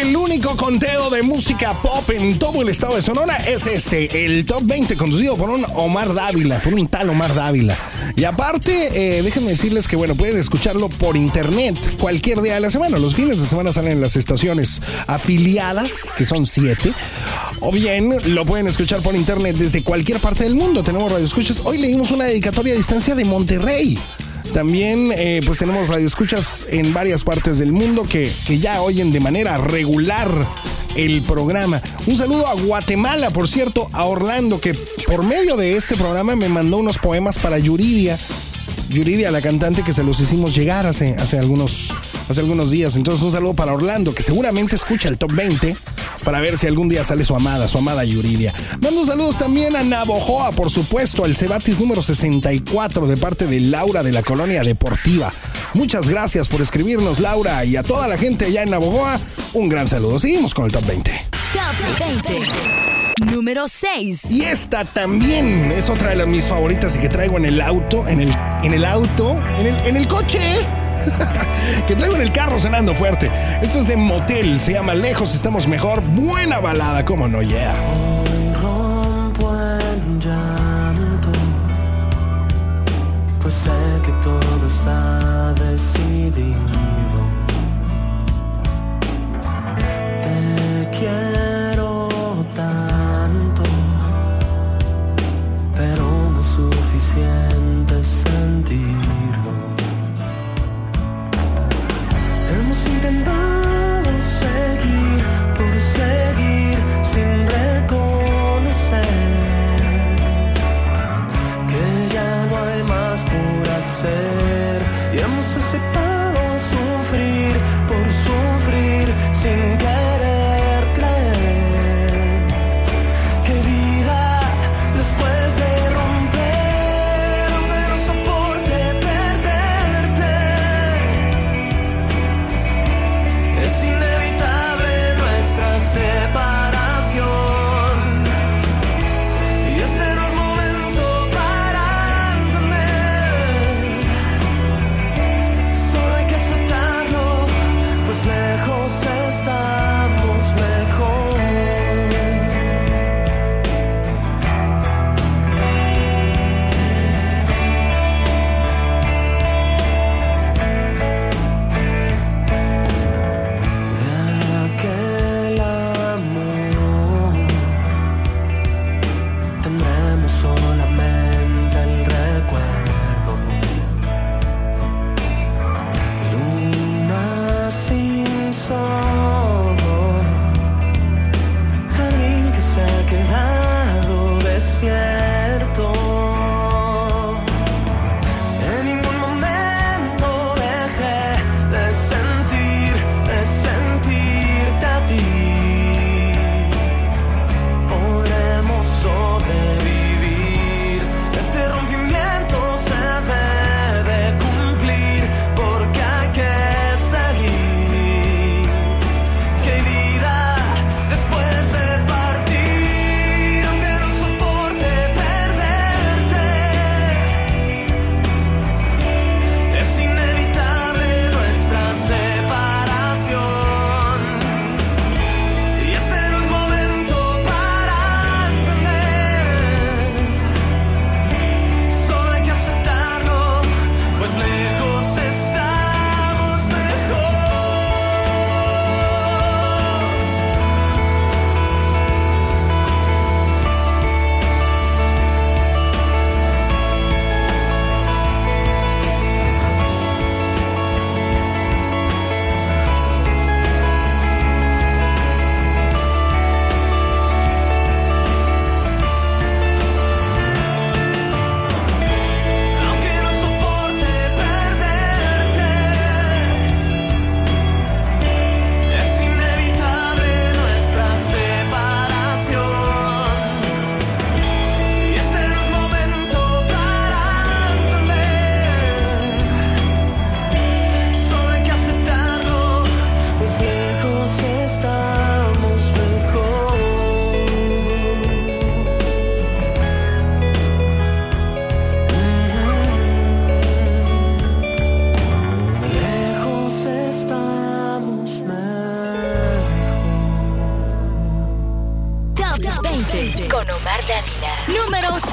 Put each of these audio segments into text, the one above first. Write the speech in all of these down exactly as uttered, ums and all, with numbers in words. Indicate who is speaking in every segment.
Speaker 1: El único conteo de música pop en todo el estado de Sonora es este, el Top veinte, conducido por un Omar Dávila, por un tal Omar Dávila. Y aparte, eh, déjenme decirles que, bueno, pueden escucharlo por internet cualquier día de la semana. Los fines de semana salen en las estaciones afiliadas, que son siete. O bien, lo pueden escuchar por internet desde cualquier parte del mundo. Tenemos radioescuchas. Hoy leímos una dedicatoria a distancia de Monterrey. También eh, pues tenemos radioescuchas en varias partes del mundo que, que ya oyen de manera regular el programa. Un saludo a Guatemala, por cierto, a Orlando, que por medio de este programa me mandó unos poemas para Yuridia. Yuridia, la cantante, que se los hicimos llegar hace, hace, algunos, hace algunos días. Entonces un saludo para Orlando, que seguramente escucha el Top veinte para ver si algún día sale su amada, su amada Yuridia. Mando saludos también a Navojoa, por supuesto, al Cebatis número sesenta y cuatro, de parte de Laura de la Colonia Deportiva. Muchas gracias por escribirnos, Laura, y a toda la gente allá en Navojoa, un gran saludo. Seguimos con el Top veinte.
Speaker 2: Top veinte. Número seis.
Speaker 1: Y esta también es otra de mis favoritas y que traigo en el auto, en el, en el auto, en el, en el coche, que traigo en el carro sonando fuerte. Esto es de Motel, se llama Lejos Estamos Mejor. Buena balada, cómo no, yeah.
Speaker 3: Hoy rompo en llanto, pues sé que todo está decidido. Te quiero tanto, pero no es suficiente sentirlo. Hemos intentado seguir por seguir sin reconocer que ya no hay más por hacer, y hemos aceptado sufrir por sufrir sin querer creer que vida después de romper, aunque no soporte perderte, es inevitable nuestra separación, y este no es momento para entender.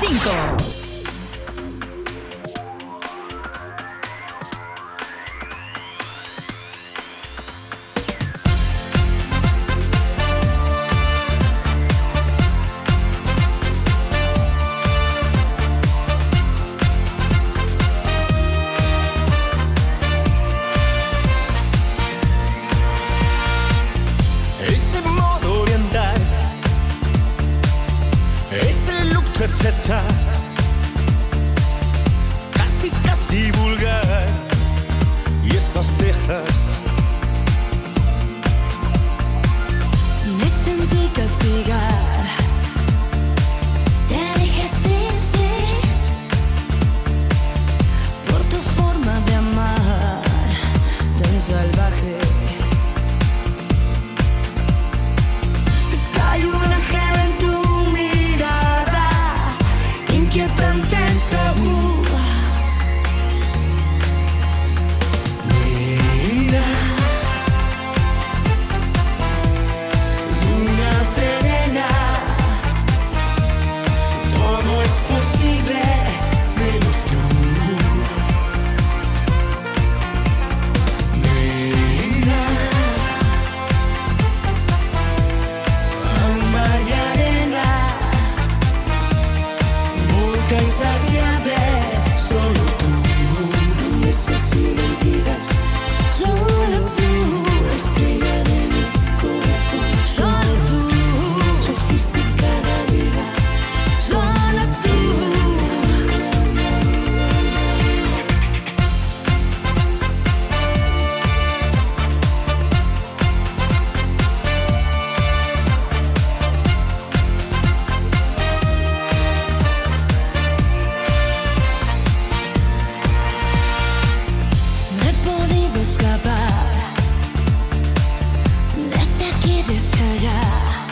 Speaker 2: cinco.
Speaker 3: Ese modo de andar, ese look cha-cha-cha, casi casi vulgar, y esas cejas.
Speaker 4: Me sentí castigar, te dije sí, sí, por tu forma de amar tan salvaje. Hay un ángel en tu mirada, inquietante en tabú. Mira, luna serena, todo es posible, menos tú. Mira, mar y arena, boca insaciable, solo tú. Promesas y mentiras, solo tú. Estrella de mi corazón, solo tú. Sofisticada vida, solo tú. No he podido escapar desde aquí, desde allá.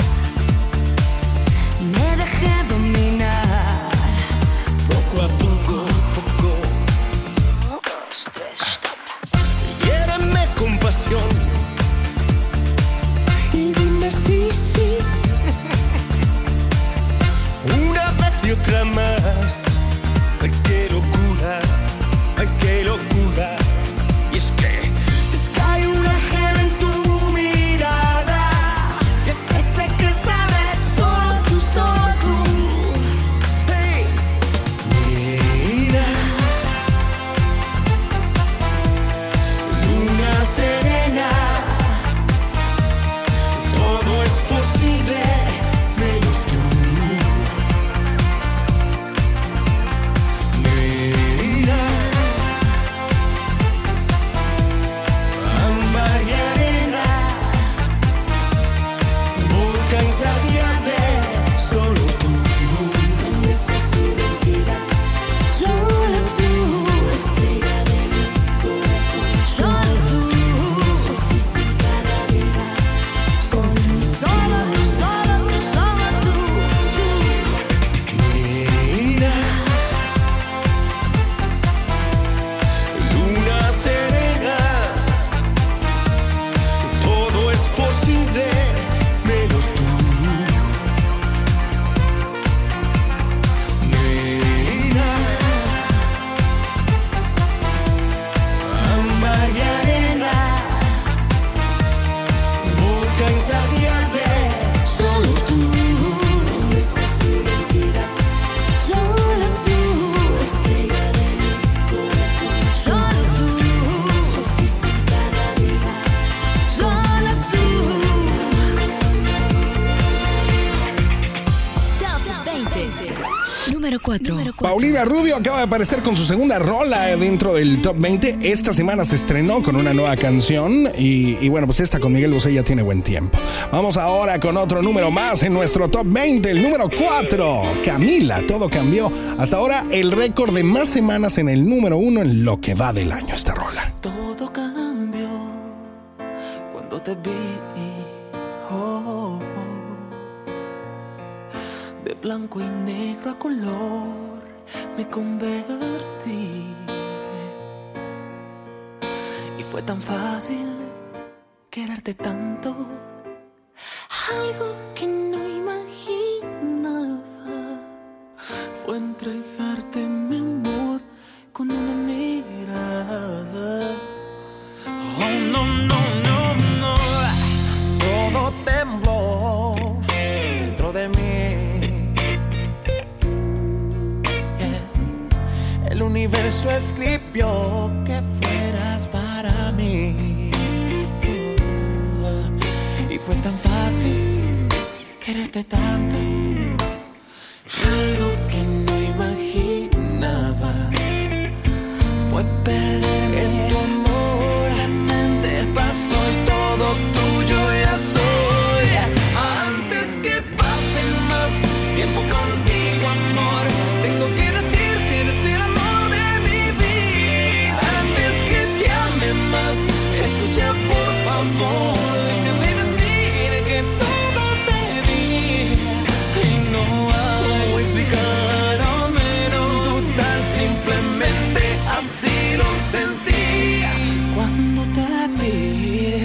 Speaker 4: Me dejé dominar poco a poco, poco.
Speaker 3: Hiéreme con pasión
Speaker 4: Y dime sí, sí.
Speaker 3: una vez y otra más. Ay, qué locura, ay, qué locura. Y es que
Speaker 4: Es que hay un ángel en tu mirada, que es ese que sabes, solo tú, solo tú.
Speaker 3: hey, mira,
Speaker 4: Luna serena, todo es posible, menos tú.
Speaker 3: mira,
Speaker 4: Ámbar y arena, boca insaciable, solo tú. Promesas y mentiras, solo tú. Estrella de mi corazón, solo tú. Sofisticada vida, solo tú. Solo tú, solo tú, solo tú, tú.
Speaker 3: mira, luna serena, todo es posible, menos tú. Mira,
Speaker 4: Ámbar y arena, boca insaciable, solo tú. Promesas y mentiras, solo tú. Estrella de mi corazón, solo tú. Sofisticada vida, solo tú.
Speaker 2: Top veinte. Número cuatro.
Speaker 1: Paulina Rubio acaba de aparecer con su segunda rola dentro del Top veinte. Esta semana se estrenó con una nueva canción y, y bueno, pues esta con Miguel Bosé ya tiene buen tiempo. Vamos ahora con otro número más en nuestro Top veinte, el número cuatro. Camila, todo cambió. Hasta ahora el récord de más semanas en el número uno en lo que va del año esta rola.
Speaker 3: todo cambió cuando te vi. Oh, oh. De blanco y negro a color me convertí. Y fue tan fácil quererte tanto, algo que no imaginaba. Fue entregarte mi amor con una mirada. Oh, no, no, no, no. Todo tembló dentro de mí. Yeah. El universo escribió que fueras para mí. Uh, y fue tan fácil quererte tanto. Algo que no imaginaba fue perderme en tu amor. Solamente pasó y todo tuyo ya soy. Antes que pase más tiempo contigo, amor, tengo que decir que eres el amor de mi vida. Antes que te ame más, escucha por favor. Déjame decir que todo te di y no hago explicar o menos. Total, simplemente así lo sentí cuando te vi.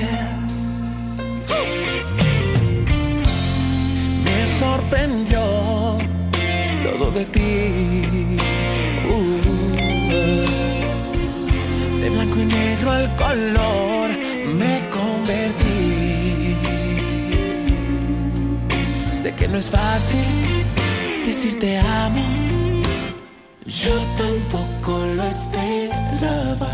Speaker 3: Me sorprendió todo de ti. Uh, de blanco y negro al color me convertí. Sé que no es fácil decir te amo. Yo tampoco lo esperaba,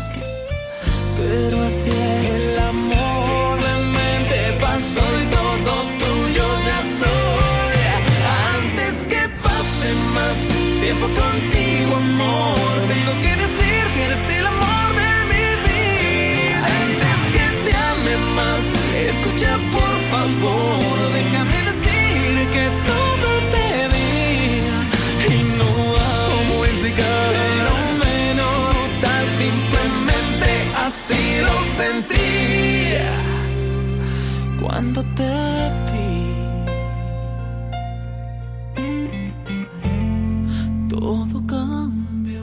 Speaker 3: pero así es el amor. Simplemente pasó y todo tuyo ya soy. Antes que pase más tiempo contigo, amor, tengo que decir que eres el amor de mi vida. Antes que te ame más, escucha por favor. Déjame decir que todo te di y no hago explicar pero menos. Tan simplemente así lo sentí cuando te vi. Todo cambió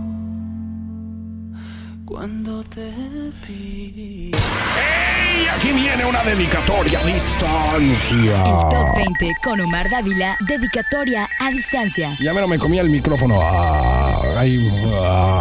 Speaker 3: cuando te vi.
Speaker 1: ¡Ey! Aquí viene una dedicatoria a distancia.
Speaker 2: El Top veinte con Omar Dávila, dedicatoria a distancia.
Speaker 1: Ya mero me comía el micrófono. Ah, ay, ah.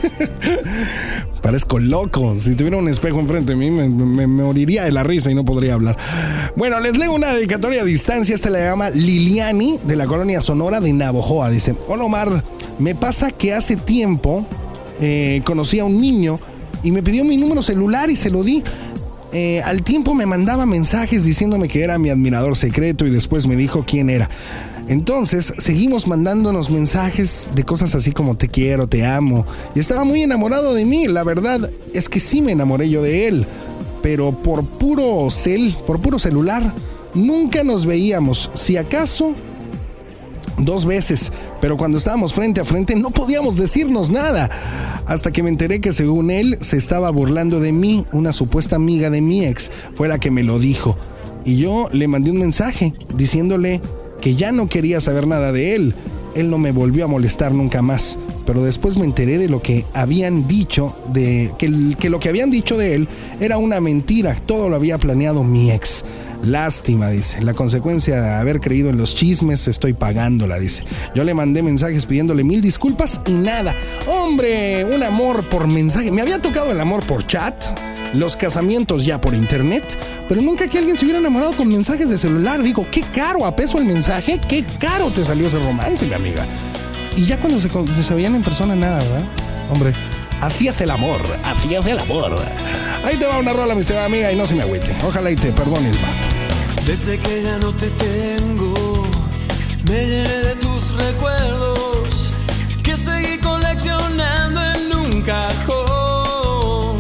Speaker 1: Parezco loco. Si tuviera un espejo enfrente de mí, me, me, me moriría de la risa y no podría hablar. Bueno, les leo una dedicatoria a distancia. Esta la llama Liliani, de la colonia Sonora de Navojoa. Dice: hola Omar, me pasa que hace tiempo eh, conocí a un niño y me pidió mi número celular y se lo di. Eh, al tiempo me mandaba mensajes diciéndome que era mi admirador secreto y después me dijo quién era. Entonces seguimos mandándonos mensajes de cosas así como te quiero, te amo, y estaba muy enamorado de mí. La verdad es que sí me enamoré yo de él, pero por puro cel, por puro celular. Nunca nos veíamos, si acaso dos veces, pero cuando estábamos frente a frente no podíamos decirnos nada, hasta que me enteré que según él se estaba burlando de mí. Una supuesta amiga de mi ex fue la que me lo dijo, y yo le mandé un mensaje diciéndole que ya no quería saber nada de él. Él no me volvió a molestar nunca más, pero después me enteré de lo que habían dicho, de que, que lo que habían dicho de él era una mentira, todo lo había planeado mi ex. Lástima, dice, la consecuencia de haber creído en los chismes estoy pagándola, dice. Yo le mandé mensajes pidiéndole mil disculpas y nada. Hombre, un amor por mensaje. Me había tocado el amor por chat, los casamientos ya por internet, pero nunca que alguien se hubiera enamorado con mensajes de celular. Digo, qué caro a peso el mensaje, qué caro te salió ese romance, mi amiga. Y ya cuando se, se veían en persona, nada, ¿verdad? Hombre, hacías el amor, hacías el amor. Ahí te va una rola, mi estimada amiga, y no se me agüite. Ojalá y te perdone el vato.
Speaker 3: Desde que ya no te tengo, me llené de tus recuerdos que seguí coleccionando en un cajón.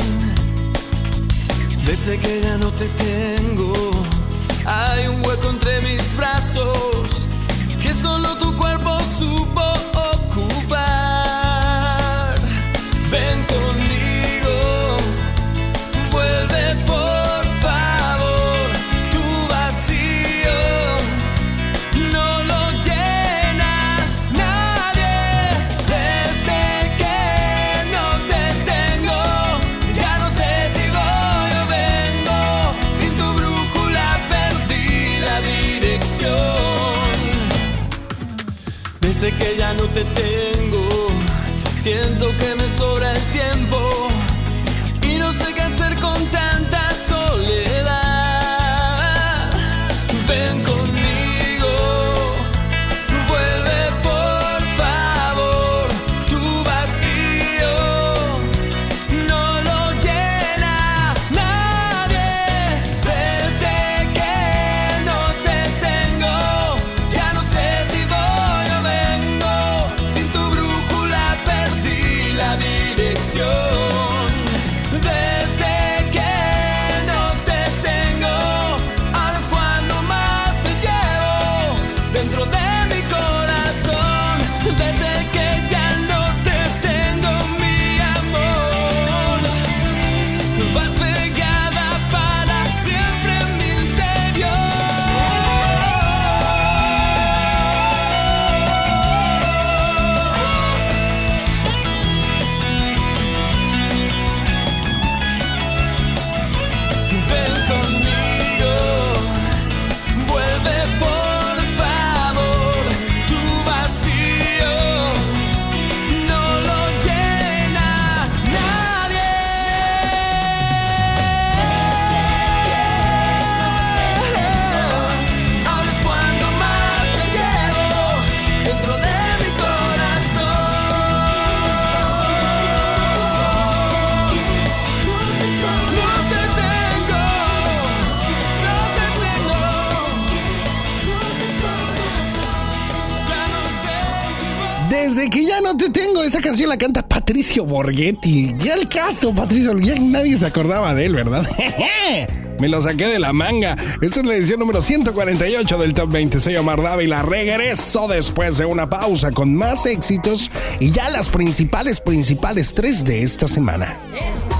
Speaker 3: Desde que ya no te tengo, hay un hueco entre mis brazos que solo tu cuerpo supo ocupar. Ven conmigo, vuelve por favor. Tu vacío no lo llena nadie. Desde que no te tengo, ya no sé si voy o vengo. Sin tu brújula perdí la dirección. Desde que ya
Speaker 1: Ya no te tengo. Esa canción la canta Patricio Borghetti. Ya el caso, Patricio. Ya nadie se acordaba de él, ¿verdad? Me lo saqué de la manga. Esta es la edición número ciento cuarenta y ocho del Top veinte. Soy Omar Dávila. Regreso después de una pausa con más éxitos y ya las principales, principales tres de esta semana.
Speaker 2: Esto